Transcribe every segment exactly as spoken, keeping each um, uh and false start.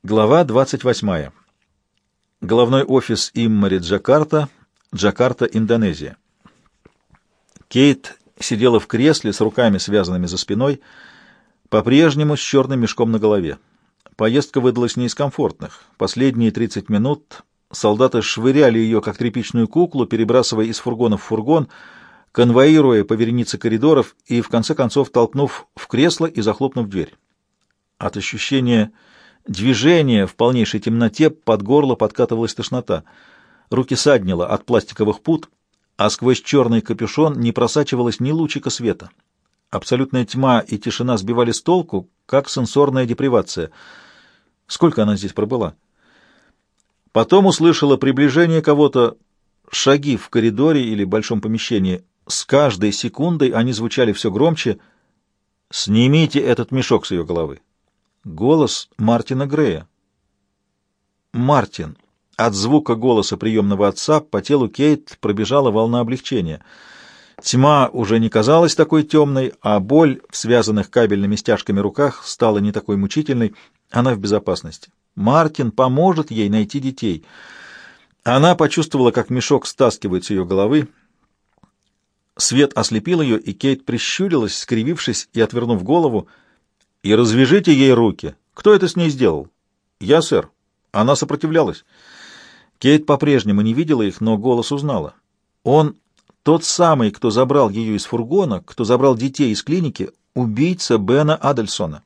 Глава двадцать восьмая. Головной офис Иммари, Джакарта, Джакарта, Индонезия. Кейт сидела в кресле с руками, связанными за спиной, по-прежнему с черным мешком на голове. Поездка выдалась не из комфортных. Последние тридцать минут солдаты швыряли ее, как тряпичную куклу, перебрасывая из фургона в фургон, конвоируя по веренице коридоров и, в конце концов, толкнув в кресло и захлопнув дверь. От ощущения движение в полнейшей темноте под горло подкатывалась тошнота. Руки саднило от пластиковых пут, а сквозь черный капюшон не просачивалось ни лучика света. Абсолютная тьма и тишина сбивали с толку, как сенсорная депривация. Сколько она здесь пробыла? Потом услышала приближение кого-то, шаги в коридоре или большом помещении. С каждой секундой они звучали все громче. «Снимите этот мешок с ее головы». Голос Мартина Грея. Мартин. От звука голоса приемного отца по телу Кейт пробежала волна облегчения. Тьма уже не казалась такой темной, а боль в связанных кабельными стяжками руках стала не такой мучительной. Она в безопасности. Мартин поможет ей найти детей. Она почувствовала, как мешок стаскивает с ее головы. Свет ослепил ее, и Кейт прищурилась, скривившись и отвернув голову. «И развяжите ей руки. Кто это с ней сделал?» «Я, сэр». Она сопротивлялась. Кейт по-прежнему не видела их, но голос узнала. Он тот самый, кто забрал ее из фургона, кто забрал детей из клиники, убийца Бена Адельсона.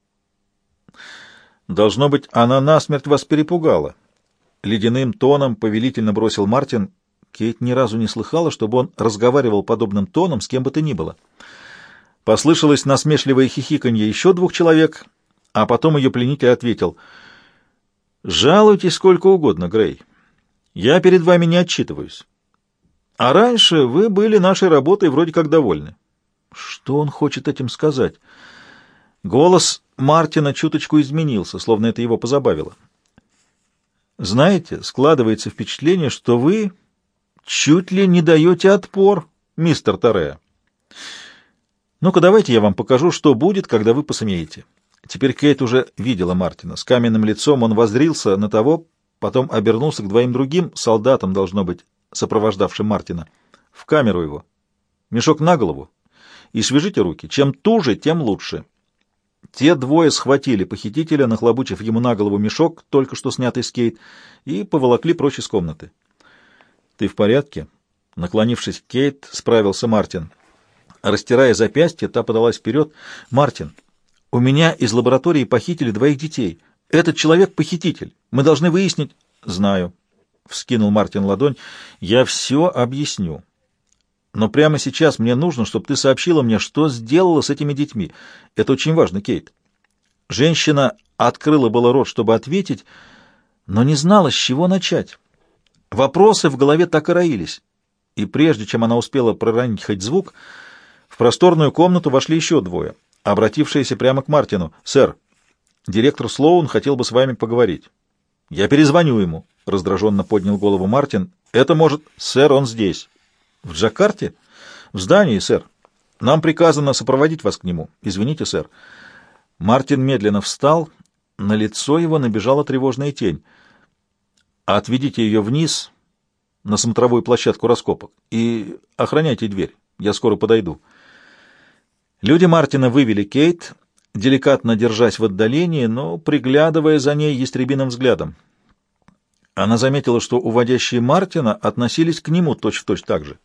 «Должно быть, она насмерть вас перепугала». Ледяным тоном повелительно бросил Мартин. Кейт ни разу не слыхала, чтобы он разговаривал подобным тоном с кем бы то ни было. Послышалось насмешливое хихиканье еще двух человек, а потом ее пленитель ответил: «Жалуйтесь сколько угодно, Грей. Я перед вами не отчитываюсь. А раньше вы были нашей работой вроде как довольны». Что он хочет этим сказать? Голос Мартина чуточку изменился, словно это его позабавило. «Знаете, складывается впечатление, что вы чуть ли не даете отпор, мистер Тореа. Ну-ка, давайте я вам покажу, что будет, когда вы посмеете». Теперь Кейт уже видела Мартина. С каменным лицом он воззрился на того, потом обернулся к двоим другим, солдатам, должно быть, сопровождавшим Мартина. «В камеру его. Мешок на голову. И свяжите руки. Чем туже, тем лучше». Те двое схватили похитителя, нахлобучив ему на голову мешок, только что снятый с Кейт, и поволокли прочь из комнаты. «Ты в порядке?» Наклонившись к Кейт, справился Мартин. Растирая запястье, та подалась вперед. «Мартин, у меня из лаборатории похитили двоих детей. Этот человек — похититель. Мы должны выяснить...» «Знаю», — вскинул Мартин ладонь. «Я все объясню. Но прямо сейчас мне нужно, чтобы ты сообщила мне, что сделала с этими детьми. Это очень важно, Кейт». Женщина открыла было рот, чтобы ответить, но не знала, с чего начать. Вопросы в голове так и роились. И прежде чем она успела проронить хоть звук, в просторную комнату вошли еще двое, обратившиеся прямо к Мартину. «Сэр, директор Слоун хотел бы с вами поговорить». «Я перезвоню ему», — раздраженно поднял голову Мартин. «Это может...» «Сэр, он здесь». «В Джакарте?» «В здании, сэр. Нам приказано сопроводить вас к нему. Извините, сэр». Мартин медленно встал. На лицо его набежала тревожная тень. «Отведите ее вниз, на смотровую площадку раскопок, и охраняйте дверь. Я скоро подойду». Люди Мартина вывели Кейт, деликатно держась в отдалении, но приглядывая за ней ястребиным взглядом. Она заметила, что уводящие Мартина относились к нему точь-в-точь так же.